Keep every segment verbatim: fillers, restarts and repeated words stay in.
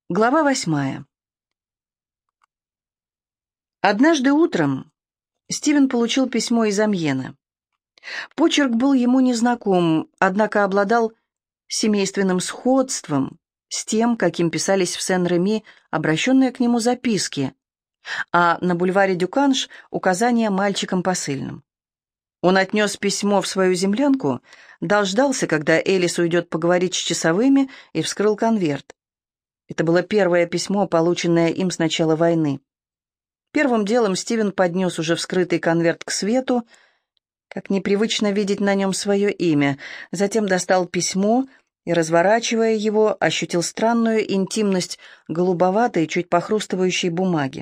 Глава восьмая. Однажды утром Стивен получил письмо из Амьена. Почерк был ему незнаком, однако обладал семейственным сходством с тем, каким писались в Сен-Реми обращенные к нему записки, а на бульваре Дюканш указания мальчикам посыльным. Он отнес письмо в свою землянку, дождался, когда Элис уйдет поговорить с часовыми, и вскрыл конверт. Это было первое письмо, полученное им с начала войны. Первым делом Стивен поднес уже вскрытый конверт к свету, как непривычно видеть на нем свое имя. Затем достал письмо и, разворачивая его, ощутил странную интимность голубоватой, чуть похрустывающей бумаги.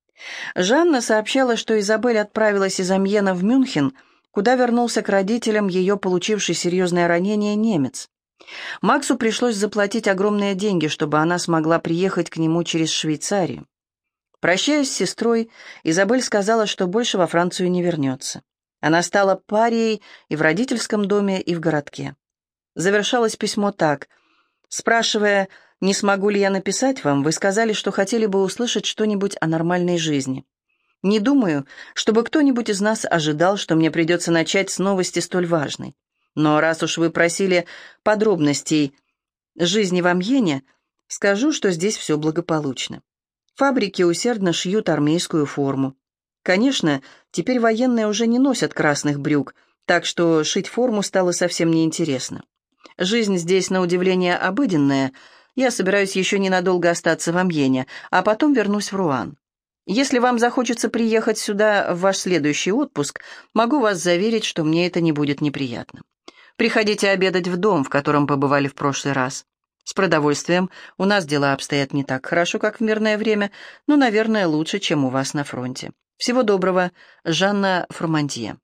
Жанна сообщала, что Изабель отправилась из Амьена в Мюнхен, куда вернулся к родителям ее получивший серьезное ранение немец. Максу пришлось заплатить огромные деньги, чтобы она смогла приехать к нему через Швейцарию. Прощаясь с сестрой, Изабель сказала, что больше во Францию не вернется. Она стала парией и в родительском доме, и в городке. Завершалось письмо так. Спрашивая, не смогу ли я написать вам, вы сказали, что хотели бы услышать что-нибудь о нормальной жизни. Не думаю, чтобы кто-нибудь из нас ожидал, что мне придется начать с новости столь важной. Но раз уж вы просили подробностей жизни в Амьене, скажу, что здесь все благополучно. Фабрики усердно шьют армейскую форму. Конечно, теперь военные уже не носят красных брюк, так что шить форму стало совсем неинтересно. Жизнь здесь, на удивление, обыденная. Я собираюсь еще ненадолго остаться в Амьене, а потом вернусь в Руан. Если вам захочется приехать сюда в ваш следующий отпуск, могу вас заверить, что мне это не будет неприятно. Приходите обедать в дом, в котором побывали в прошлый раз. С продовольствием у нас дела обстоят не так хорошо, как в мирное время, но, наверное, лучше, чем у вас на фронте. Всего доброго, Жанна Фромантье.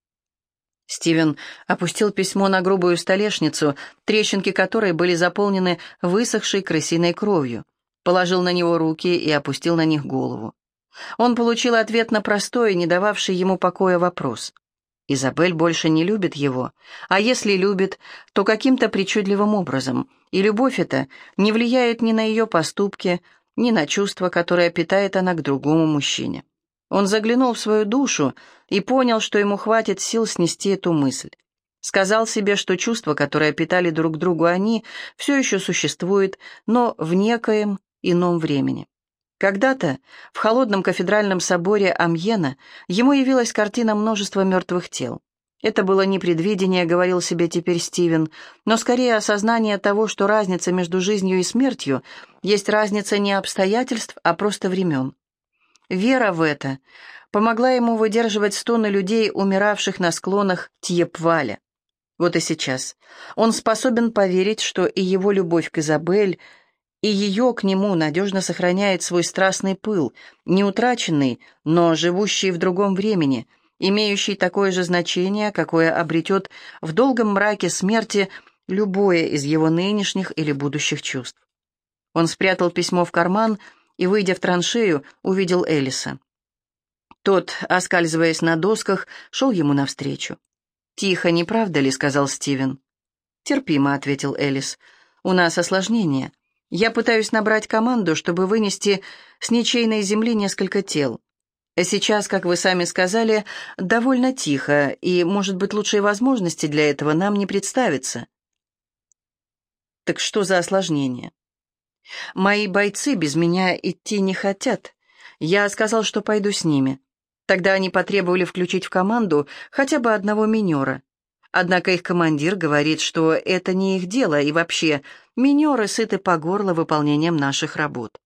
Стивен опустил письмо на грубую столешницу, трещинки которой были заполнены высохшей крысиной кровью, положил на него руки и опустил на них голову. Он получил ответ на простой, не дававший ему покоя вопрос. Изабель больше не любит его, а если любит, то каким-то причудливым образом, и любовь эта не влияет ни на ее поступки, ни на чувства, которые питает она к другому мужчине. Он заглянул в свою душу и понял, что ему хватит сил снести эту мысль. Сказал себе, что чувства, которые питали друг другу они, все еще существуют, но в некоем ином времени. Когда-то в холодном кафедральном соборе Амьена ему явилась картина множества мертвых тел. Это было не предвидение, говорил себе теперь Стивен, но скорее осознание того, что разница между жизнью и смертью есть разница не обстоятельств, а просто времен. Вера в это помогла ему выдерживать стоны людей, умиравших на склонах Тьепваля. Вот и сейчас он способен поверить, что и его любовь к Изабель, и ее к нему надежно сохраняет свой страстный пыл, не утраченный, но живущий в другом времени, имеющий такое же значение, какое обретет в долгом мраке смерти любое из его нынешних или будущих чувств. Он спрятал письмо в карман и, выйдя в траншею, увидел Элиса. Тот, оскальзываясь на досках, шел ему навстречу. «Тихо, не правда ли?» — сказал Стивен. «Терпимо», — ответил Элис. «У нас осложнение. Я пытаюсь набрать команду, чтобы вынести с ничейной земли несколько тел. Сейчас, как вы сами сказали, довольно тихо, и, может быть, лучшей возможности для этого нам не представится». «Так что за осложнение?» «Мои бойцы без меня идти не хотят. Я сказал, что пойду с ними. Тогда они потребовали включить в команду хотя бы одного минера. Однако их командир говорит, что это не их дело, и вообще минеры сыты по горло выполнением наших работ».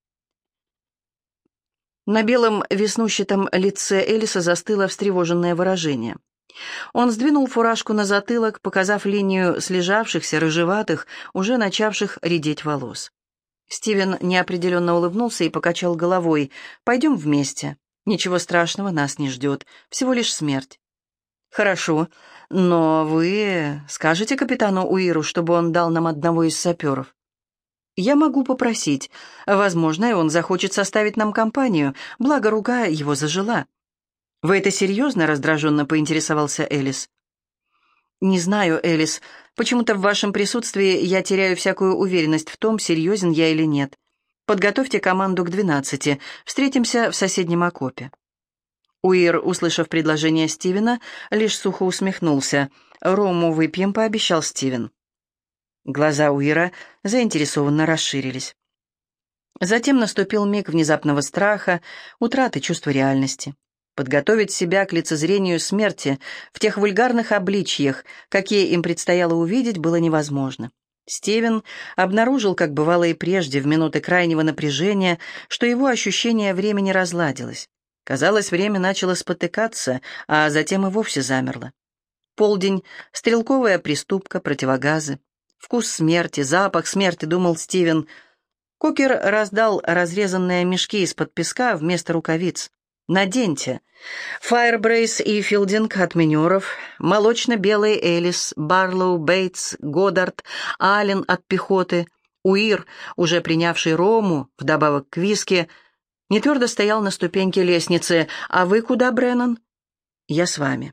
На белом веснущатом лице Элиса застыло встревоженное выражение. Он сдвинул фуражку на затылок, показав линию слежавшихся, рыжеватых, уже начавших редеть волос. Стивен неопределенно улыбнулся и покачал головой. «Пойдем вместе. Ничего страшного нас не ждет. Всего лишь смерть». «Хорошо, но вы скажете капитану Уиру, чтобы он дал нам одного из саперов?» «Я могу попросить. Возможно, и он захочет составить нам компанию, благо рука его зажила». «Вы это серьезно?» — раздраженно поинтересовался Элис. «Не знаю, Элис. Почему-то в вашем присутствии я теряю всякую уверенность в том, серьезен я или нет. Подготовьте команду к двенадцати. Встретимся в соседнем окопе». Уир, услышав предложение Стивена, лишь сухо усмехнулся. «Рому выпьем», — пообещал Стивен. Глаза Уира заинтересованно расширились. Затем наступил миг внезапного страха, утраты чувства реальности. Подготовить себя к лицезрению смерти в тех вульгарных обличьях, какие им предстояло увидеть, было невозможно. Стивен обнаружил, как бывало и прежде, в минуты крайнего напряжения, что его ощущение времени разладилось. Казалось, время начало спотыкаться, а затем и вовсе замерло. Полдень, стрелковая приступка, противогазы. Вкус смерти, запах смерти, думал Стивен. Кокер раздал разрезанные мешки из-под песка вместо рукавиц. «Наденьте. Файрбрейс и Филдинг от минеров, молочно-белый Элис, Барлоу, Бейтс, Годдард, Аллен от пехоты, Уир, уже принявший рому, вдобавок к виски, не твердо стоял на ступеньке лестницы. «А вы куда, Бреннан?» «Я с вами».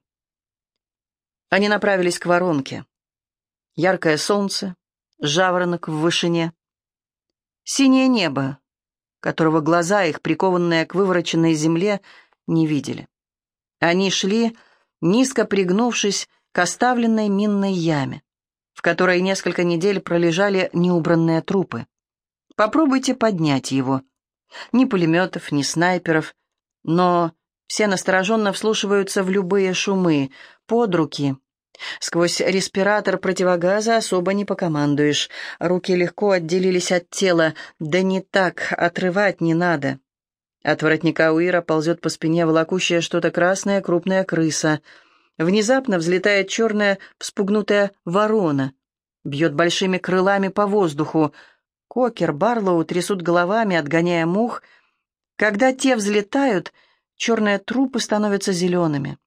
Они направились к воронке. Яркое солнце, жаворонок в вышине. Синее небо, которого глаза их, прикованные к вывороченной земле, не видели. Они шли, низко пригнувшись к оставленной минной яме, в которой несколько недель пролежали неубранные трупы. Попробуйте поднять его. Ни пулеметов, ни снайперов, но все настороженно вслушиваются в любые шумы, под руки. Сквозь респиратор противогаза особо не покомандуешь. Руки легко отделились от тела. Да не так, отрывать не надо. От воротника Уира ползет по спине волокущая что-то красная крупная крыса. Внезапно взлетает черная вспугнутая ворона. Бьет большими крылами по воздуху. Кокер, Барлоу трясут головами, отгоняя мух. Когда те взлетают, черные трупы становятся зелеными.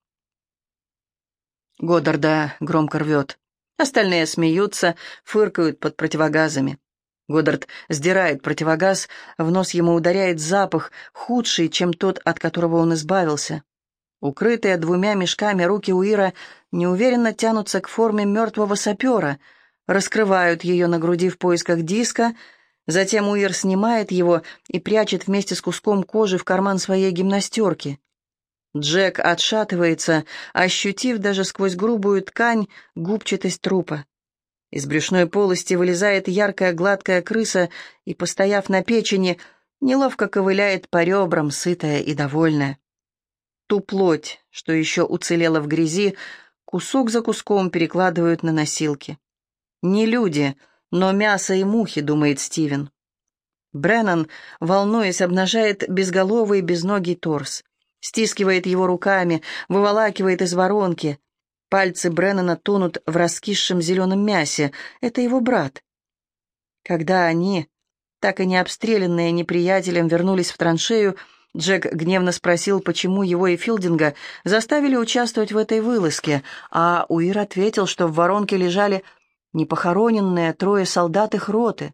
Годдарда громко рвет. Остальные смеются, фыркают под противогазами. Годдард сдирает противогаз, в нос ему ударяет запах, худший, чем тот, от которого он избавился. Укрытые двумя мешками руки Уира неуверенно тянутся к форме мертвого сапера, раскрывают ее на груди в поисках диска, затем Уир снимает его и прячет вместе с куском кожи в карман своей гимнастерки. Джек отшатывается, ощутив даже сквозь грубую ткань губчатость трупа. Из брюшной полости вылезает яркая гладкая крыса и, постояв на печени, неловко ковыляет по ребрам, сытая и довольная. Ту плоть, что еще уцелела в грязи, кусок за куском перекладывают на носилки. Не люди, но мясо и мухи, думает Стивен. Бреннан, волнуясь, обнажает безголовый безногий торс. Стискивает его руками, выволакивает из воронки. Пальцы Бреннана тонут в раскисшем зеленом мясе. Это его брат. Когда они, так и не обстрелянные неприятелем, вернулись в траншею, Джек гневно спросил, почему его и Филдинга заставили участвовать в этой вылазке, а Уир ответил, что в воронке лежали непохороненные трое солдат их роты.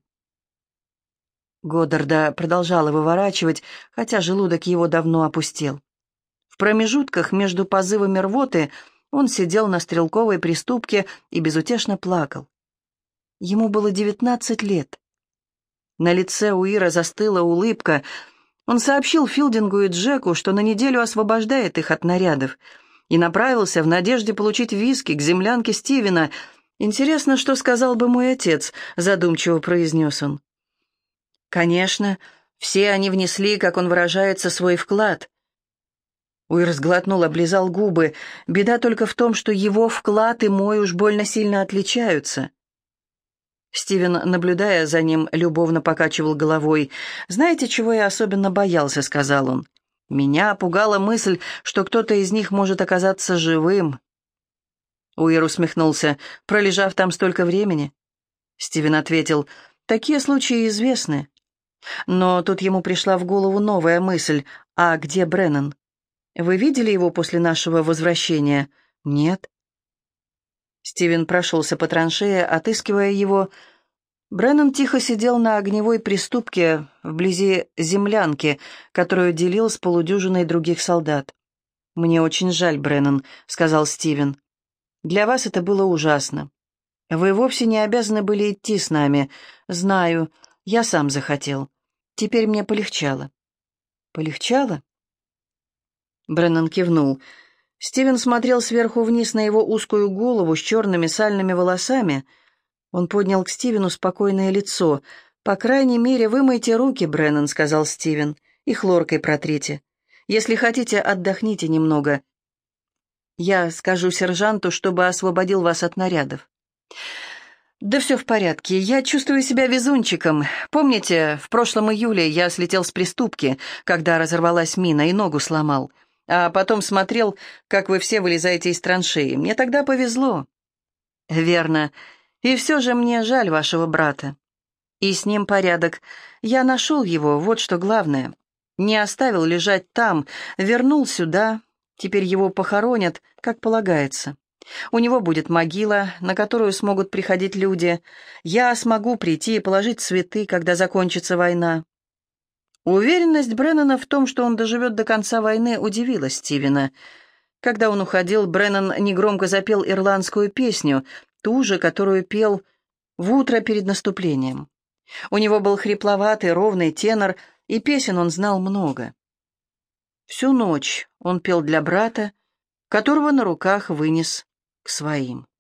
Годдарда продолжала выворачивать, хотя желудок его давно опустел. В промежутках между позывами рвоты он сидел на стрелковой приступке и безутешно плакал. Ему было девятнадцать лет. На лице Уира застыла улыбка. Он сообщил Филдингу и Джеку, что на неделю освобождает их от нарядов, и направился в надежде получить виски к землянке Стивена. «Интересно, что сказал бы мой отец», — задумчиво произнес он. «Конечно, все они внесли, как он выражается, свой вклад». Уир сглотнул, облизал губы. Беда только в том, что его вклад и мой уж больно сильно отличаются. Стивен, наблюдая за ним, любовно покачивал головой. «Знаете, чего я особенно боялся?» — сказал он. «Меня пугала мысль, что кто-то из них может оказаться живым». Уир усмехнулся. «Пролежав там столько времени?» Стивен ответил. «Такие случаи известны». Но тут ему пришла в голову новая мысль. «А где Бреннан? Вы видели его после нашего возвращения?» «Нет». Стивен прошелся по траншее, отыскивая его. Бреннан тихо сидел на огневой приступке вблизи землянки, которую делил с полудюжиной других солдат. «Мне очень жаль, Бреннан», — сказал Стивен. «Для вас это было ужасно. Вы вовсе не обязаны были идти с нами. Знаю, я сам захотел. Теперь мне полегчало». «Полегчало?» Бреннан кивнул. Стивен смотрел сверху вниз на его узкую голову с черными сальными волосами. Он поднял к Стивену спокойное лицо. «По крайней мере, вымойте руки, Бреннан», — сказал Стивен, — «и хлоркой протрите. Если хотите, отдохните немного. Я скажу сержанту, чтобы освободил вас от нарядов». «Да все в порядке. Я чувствую себя везунчиком. Помните, в прошлом июле я слетел с приступки, когда разорвалась мина, и ногу сломал. А потом смотрел, как вы все вылезаете из траншеи. Мне тогда повезло». «Верно. И все же мне жаль вашего брата. И с ним порядок. Я нашел его, вот что главное. Не оставил лежать там, вернул сюда. Теперь его похоронят, как полагается. У него будет могила, на которую смогут приходить люди. Я смогу прийти и положить цветы, когда закончится война». Уверенность Бреннана в том, что он доживет до конца войны, удивила Стивена. Когда он уходил, Бреннан негромко запел ирландскую песню, ту же, которую пел в утро перед наступлением. У него был хрипловатый, ровный тенор, и песен он знал много. Всю ночь он пел для брата, которого на руках вынес к своим.